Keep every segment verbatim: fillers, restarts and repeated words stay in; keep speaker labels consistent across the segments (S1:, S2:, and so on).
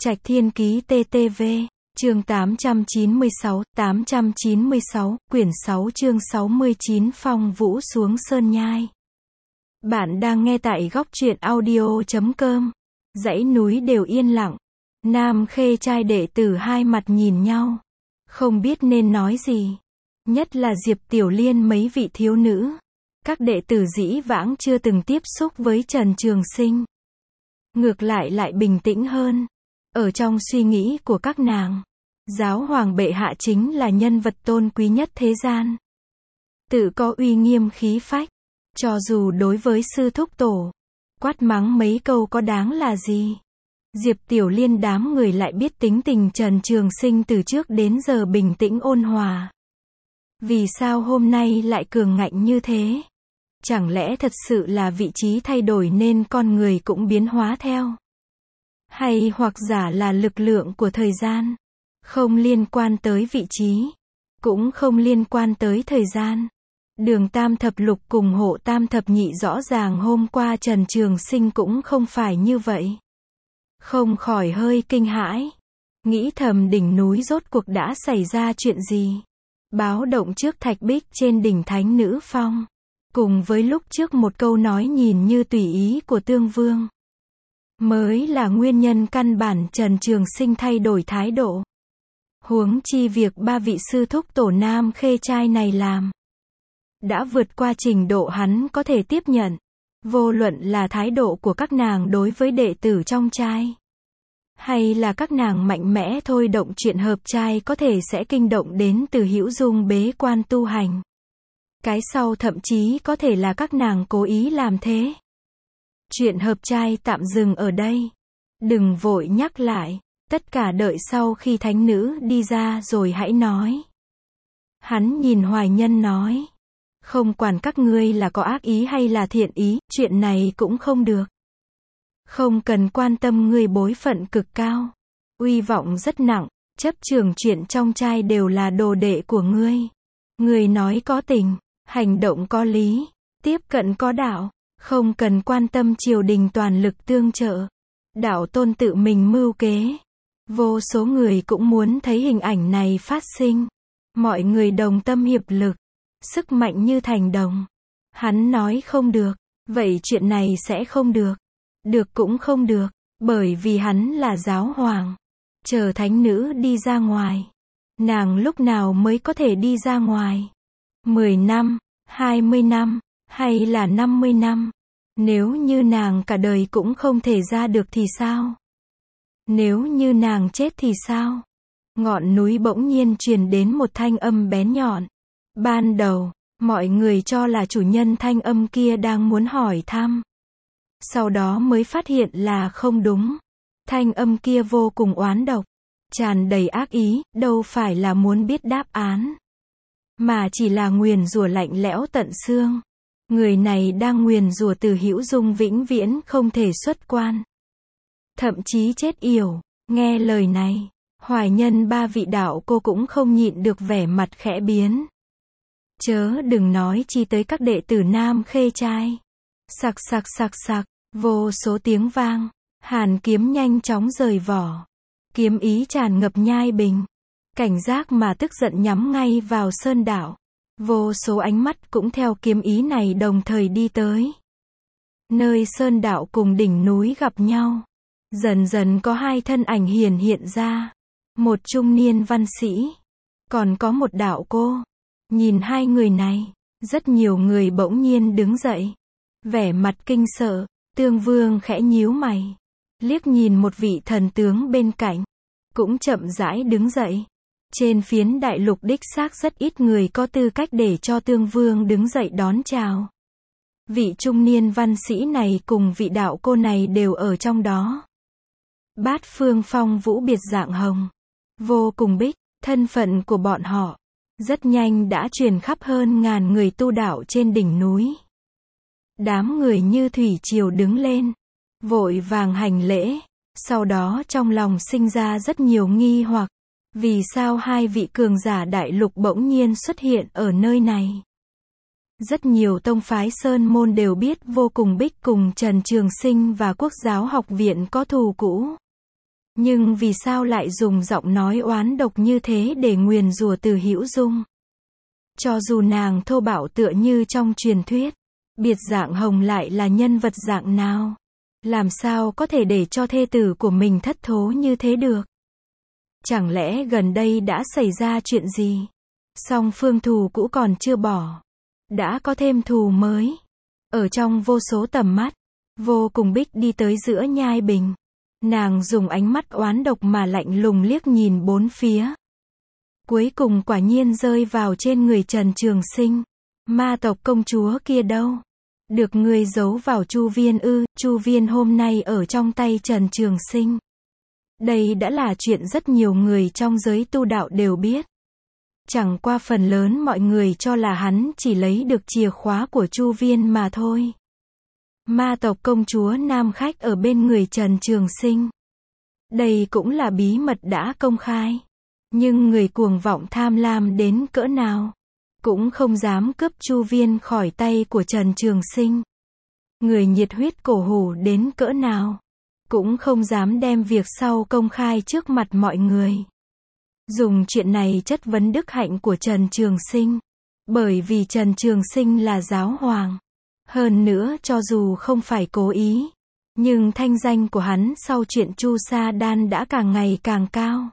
S1: Trạch Thiên Ký tê tê vê, chương tám trăm chín mươi sáu, tám trăm chín mươi sáu, quyển sáu chương sáu mươi chín Phong Vũ xuống Sơn Nhai. Bạn đang nghe tại góc truyện audio chấm com. Dãy núi đều yên lặng. Nam Khê trai đệ tử hai mặt nhìn nhau. Không biết nên nói gì. Nhất là Diệp Tiểu Liên mấy vị thiếu nữ. Các đệ tử dĩ vãng chưa từng tiếp xúc với Trần Trường Sinh. Ngược lại lại bình tĩnh hơn. Ở trong suy nghĩ của các nàng, giáo hoàng bệ hạ chính là nhân vật tôn quý nhất thế gian. Tự có uy nghiêm khí phách. Cho dù đối với sư thúc tổ, quát mắng mấy câu có đáng là gì. Diệp Tiểu Liên đám người lại biết tính tình Trần Trường Sinh từ trước đến giờ bình tĩnh ôn hòa. Vì sao hôm nay lại cường ngạnh như thế? Chẳng lẽ thật sự là vị trí thay đổi nên con người cũng biến hóa theo? Hay hoặc giả là lực lượng của thời gian? Không liên quan tới vị trí, cũng không liên quan tới thời gian. Đường Tam Thập Lục cùng Hộ Tam Thập Nhị rõ ràng hôm qua Trần Trường Sinh cũng không phải như vậy. Không khỏi hơi kinh hãi. Nghĩ thầm đỉnh núi rốt cuộc đã xảy ra chuyện gì? Báo động trước thạch bích trên đỉnh Thánh Nữ Phong. Cùng với lúc trước một câu nói nhìn như tùy ý của Tương Vương. Mới là nguyên nhân căn bản Trần Trường Sinh thay đổi thái độ. Huống chi việc ba vị sư thúc tổ Nam Khê trai này làm đã vượt qua trình độ hắn có thể tiếp nhận. Vô luận là thái độ của các nàng đối với đệ tử trong trai, hay là các nàng mạnh mẽ thôi động chuyện hợp trai có thể sẽ kinh động đến Từ Hữu Dung bế quan tu hành. Cái sau thậm chí có thể là các nàng cố ý làm thế. Chuyện hợp trai tạm dừng ở đây. Đừng vội nhắc lại. Tất cả đợi sau khi thánh nữ đi ra rồi hãy nói. Hắn nhìn Hoài Nhân nói. Không quản các ngươi là có ác ý hay là thiện ý, chuyện này cũng không được. Không cần quan tâm ngươi bối phận cực cao. Uy vọng rất nặng, chấp trường chuyện trong trai đều là đồ đệ của ngươi. Ngươi nói có tình, hành động có lý, tiếp cận có đạo. Không cần quan tâm triều đình toàn lực tương trợ. Đạo tôn tự mình mưu kế. Vô số người cũng muốn thấy hình ảnh này phát sinh. Mọi người đồng tâm hiệp lực. Sức mạnh như thành đồng. Hắn nói không được. Vậy chuyện này sẽ không được. Được cũng không được. Bởi vì hắn là giáo hoàng. Chờ thánh nữ đi ra ngoài. Nàng lúc nào mới có thể đi ra ngoài? mười năm, hai mươi năm, hay là năm mươi năm? Nếu như nàng cả đời cũng không thể ra được thì sao? Nếu như nàng chết thì sao? Ngọn núi bỗng nhiên truyền đến một thanh âm bén nhọn. Ban đầu, mọi người cho là chủ nhân thanh âm kia đang muốn hỏi thăm. Sau đó mới phát hiện là không đúng. Thanh âm kia vô cùng oán độc, tràn đầy ác ý, đâu phải là muốn biết đáp án, mà chỉ là nguyền rủa lạnh lẽo tận xương. Người này đang nguyền rủa Từ Hữu Dung vĩnh viễn không thể xuất quan. Thậm chí chết yểu. Nghe lời này, Hoài Nhân ba vị đạo cô cũng không nhịn được vẻ mặt khẽ biến. Chớ đừng nói chi tới các đệ tử Nam Khê trai. Sặc sặc sặc sặc, vô số tiếng vang. Hàn kiếm nhanh chóng rời vỏ. Kiếm ý tràn ngập nhai bình. Cảnh giác mà tức giận nhắm ngay vào sơn đảo. Vô số ánh mắt cũng theo kiếm ý này đồng thời đi tới. Nơi sơn đạo cùng đỉnh núi gặp nhau. Dần dần có hai thân ảnh hiển hiện ra. Một trung niên văn sĩ. Còn có một đạo cô. Nhìn hai người này, rất nhiều người bỗng nhiên đứng dậy. Vẻ mặt kinh sợ, Tương Vương khẽ nhíu mày. Liếc nhìn một vị thần tướng bên cạnh. Cũng chậm rãi đứng dậy. Trên phiến đại lục đích xác rất ít người có tư cách để cho Tương Vương đứng dậy đón chào. Vị trung niên văn sĩ này cùng vị đạo cô này đều ở trong đó. Bát phương phong vũ biệt dạng hồng. Vô cùng bích, thân phận của bọn họ. Rất nhanh đã truyền khắp hơn ngàn người tu đạo trên đỉnh núi. Đám người như thủy triều đứng lên. Vội vàng hành lễ. Sau đó trong lòng sinh ra rất nhiều nghi hoặc. Vì sao hai vị cường giả đại lục bỗng nhiên xuất hiện ở nơi này? Rất nhiều tông phái sơn môn đều biết vô cùng bích cùng Trần Trường Sinh và Quốc giáo học viện có thù cũ. Nhưng vì sao lại dùng giọng nói oán độc như thế để nguyền rủa Từ Hữu Dung? Cho dù nàng thô bạo tựa như trong truyền thuyết, Biệt Dạng Hồng lại là nhân vật dạng nào? Làm sao có thể để cho thê tử của mình thất thố như thế được? Chẳng lẽ gần đây đã xảy ra chuyện gì? Song phương thù cũ còn chưa bỏ, đã có thêm thù mới. Ở trong vô số tầm mắt, Vô Cùng Bích đi tới giữa nhai bình. Nàng dùng ánh mắt oán độc mà lạnh lùng liếc nhìn bốn phía. Cuối cùng quả nhiên rơi vào trên người Trần Trường Sinh. Ma tộc công chúa kia đâu? Được người giấu vào Chu Viên ư? Chu Viên hôm nay ở trong tay Trần Trường Sinh. Đây đã là chuyện rất nhiều người trong giới tu đạo đều biết. Chẳng qua phần lớn mọi người cho là hắn chỉ lấy được chìa khóa của Chu Viên mà thôi. Ma tộc công chúa nam khách ở bên người Trần Trường Sinh. Đây cũng là bí mật đã công khai. Nhưng người cuồng vọng tham lam đến cỡ nào, cũng không dám cướp Chu Viên khỏi tay của Trần Trường Sinh. Người nhiệt huyết cổ hủ đến cỡ nào, cũng không dám đem việc sau công khai trước mặt mọi người. Dùng chuyện này chất vấn đức hạnh của Trần Trường Sinh. Bởi vì Trần Trường Sinh là giáo hoàng. Hơn nữa cho dù không phải cố ý, nhưng thanh danh của hắn sau chuyện Chu Sa Đan đã càng ngày càng cao.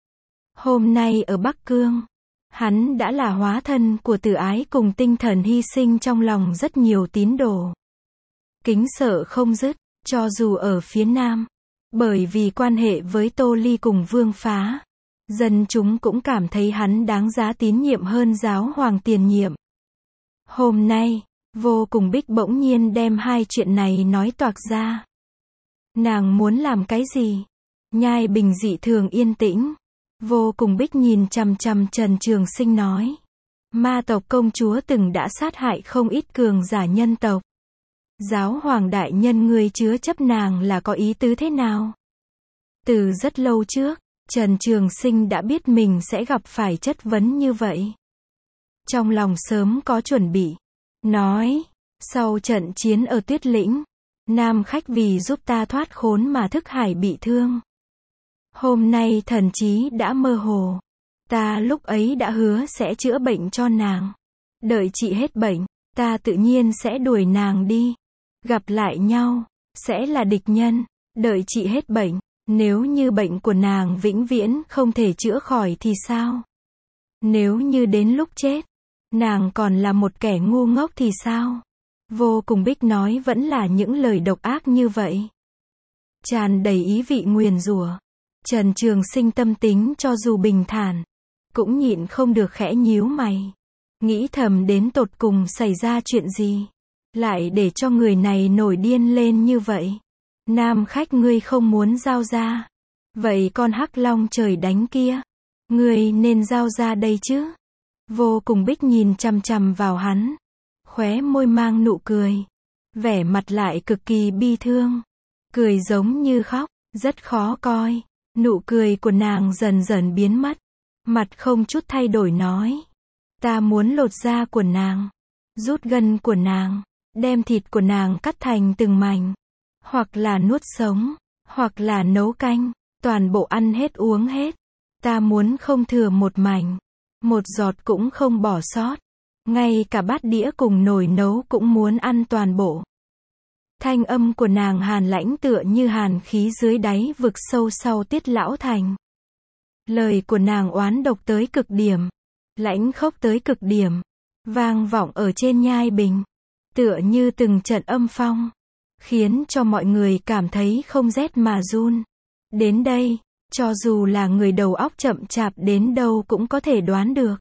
S1: Hôm nay ở Bắc Cương, hắn đã là hóa thân của từ ái cùng tinh thần hy sinh trong lòng rất nhiều tín đồ. Kính sợ không dứt, cho dù ở phía Nam. Bởi vì quan hệ với Tô Ly cùng Vương Phá, dân chúng cũng cảm thấy hắn đáng giá tín nhiệm hơn giáo hoàng tiền nhiệm. Hôm nay, Vô Cùng Bích bỗng nhiên đem hai chuyện này nói toạc ra. Nàng muốn làm cái gì? Nhai bình dị thường yên tĩnh. Vô Cùng Bích nhìn chằm chằm Trần Trường Sinh nói. Ma tộc công chúa từng đã sát hại không ít cường giả nhân tộc. Giáo hoàng đại nhân ngươi chứa chấp nàng là có ý tứ thế nào? Từ rất lâu trước, Trần Trường Sinh đã biết mình sẽ gặp phải chất vấn như vậy. Trong lòng sớm có chuẩn bị. Nói, sau trận chiến ở Tuyết Lĩnh, nam khách vì giúp ta thoát khốn mà thức hải bị thương. Hôm nay thần trí đã mơ hồ. Ta lúc ấy đã hứa sẽ chữa bệnh cho nàng. Đợi trị hết bệnh, ta tự nhiên sẽ đuổi nàng đi. Gặp lại nhau, sẽ là địch nhân. Đợi trị hết bệnh, nếu như bệnh của nàng vĩnh viễn không thể chữa khỏi thì sao? Nếu như đến lúc chết, nàng còn là một kẻ ngu ngốc thì sao? Vô Cùng Bích nói vẫn là những lời độc ác như vậy. Tràn đầy ý vị nguyền rủa. Trần Trường Sinh tâm tính cho dù bình thản, cũng nhịn không được khẽ nhíu mày. Nghĩ thầm đến tột cùng xảy ra chuyện gì, lại để cho người này nổi điên lên như vậy. Nam khách ngươi không muốn giao ra. Vậy con hắc long trời đánh kia, ngươi nên giao ra đây chứ. Vô Cùng Bích nhìn chằm chằm vào hắn, khóe môi mang nụ cười, vẻ mặt lại cực kỳ bi thương, cười giống như khóc, rất khó coi. Nụ cười của nàng dần dần biến mất, mặt không chút thay đổi nói. Ta muốn lột da của nàng, rút gân của nàng, đem thịt của nàng cắt thành từng mảnh, hoặc là nuốt sống, hoặc là nấu canh, toàn bộ ăn hết uống hết. Ta muốn không thừa một mảnh, một giọt cũng không bỏ sót. Ngay cả bát đĩa cùng nồi nấu cũng muốn ăn toàn bộ. Thanh âm của nàng hàn lãnh tựa như hàn khí dưới đáy vực sâu sau Tiết Lão Thành. Lời của nàng oán độc tới cực điểm, lãnh khốc tới cực điểm, vang vọng ở trên nhai bình, tựa như từng trận âm phong, khiến cho mọi người cảm thấy không rét mà run. Đến đây, cho dù là người đầu óc chậm chạp đến đâu cũng có thể đoán được.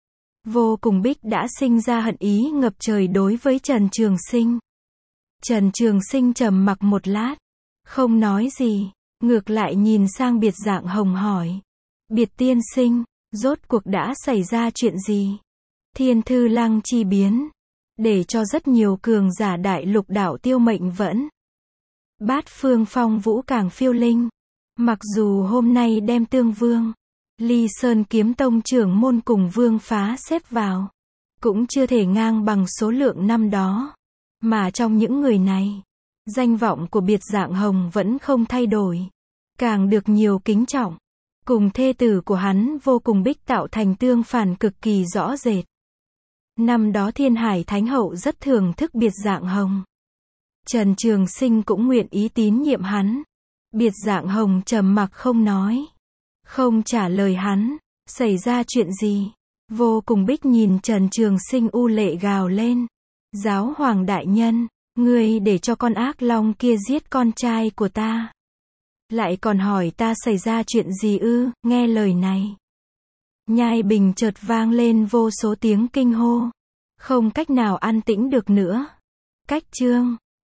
S1: Vô Cùng Bích đã sinh ra hận ý ngập trời đối với Trần Trường Sinh. Trần Trường Sinh trầm mặc một lát, không nói gì, ngược lại nhìn sang Biệt Dạng Hồng hỏi. Biệt tiên sinh, rốt cuộc đã xảy ra chuyện gì? Thiên Thư Lăng chi biến, để cho rất nhiều cường giả đại lục đảo tiêu mệnh vẫn. Bát phương phong vũ càng phiêu linh. Mặc dù hôm nay đem Tương Vương, Ly Sơn Kiếm Tông trưởng môn cùng Vương Phá xếp vào, cũng chưa thể ngang bằng số lượng năm đó. Mà trong những người này, danh vọng của Biệt Dạng Hồng vẫn không thay đổi. càng được nhiều kính trọng. Cùng thê tử của hắn Vô Cùng Bích tạo thành tương phản cực kỳ rõ rệt. Năm đó Thiên Hải Thánh Hậu rất thưởng thức Biệt Dạng Hồng. Trần Trường Sinh cũng nguyện ý tín nhiệm hắn. Biệt Dạng Hồng trầm mặc không nói. Không trả lời hắn. Xảy ra chuyện gì? Vô Cùng Bích nhìn Trần Trường Sinh u lệ gào lên. Giáo hoàng đại nhân, ngươi để cho con ác long kia giết con trai của ta. Lại còn hỏi ta xảy ra chuyện gì ư? Nghe lời này. Nhai Bình chợt vang lên vô số tiếng kinh hô. Không cách nào an tĩnh được nữa. Cách chương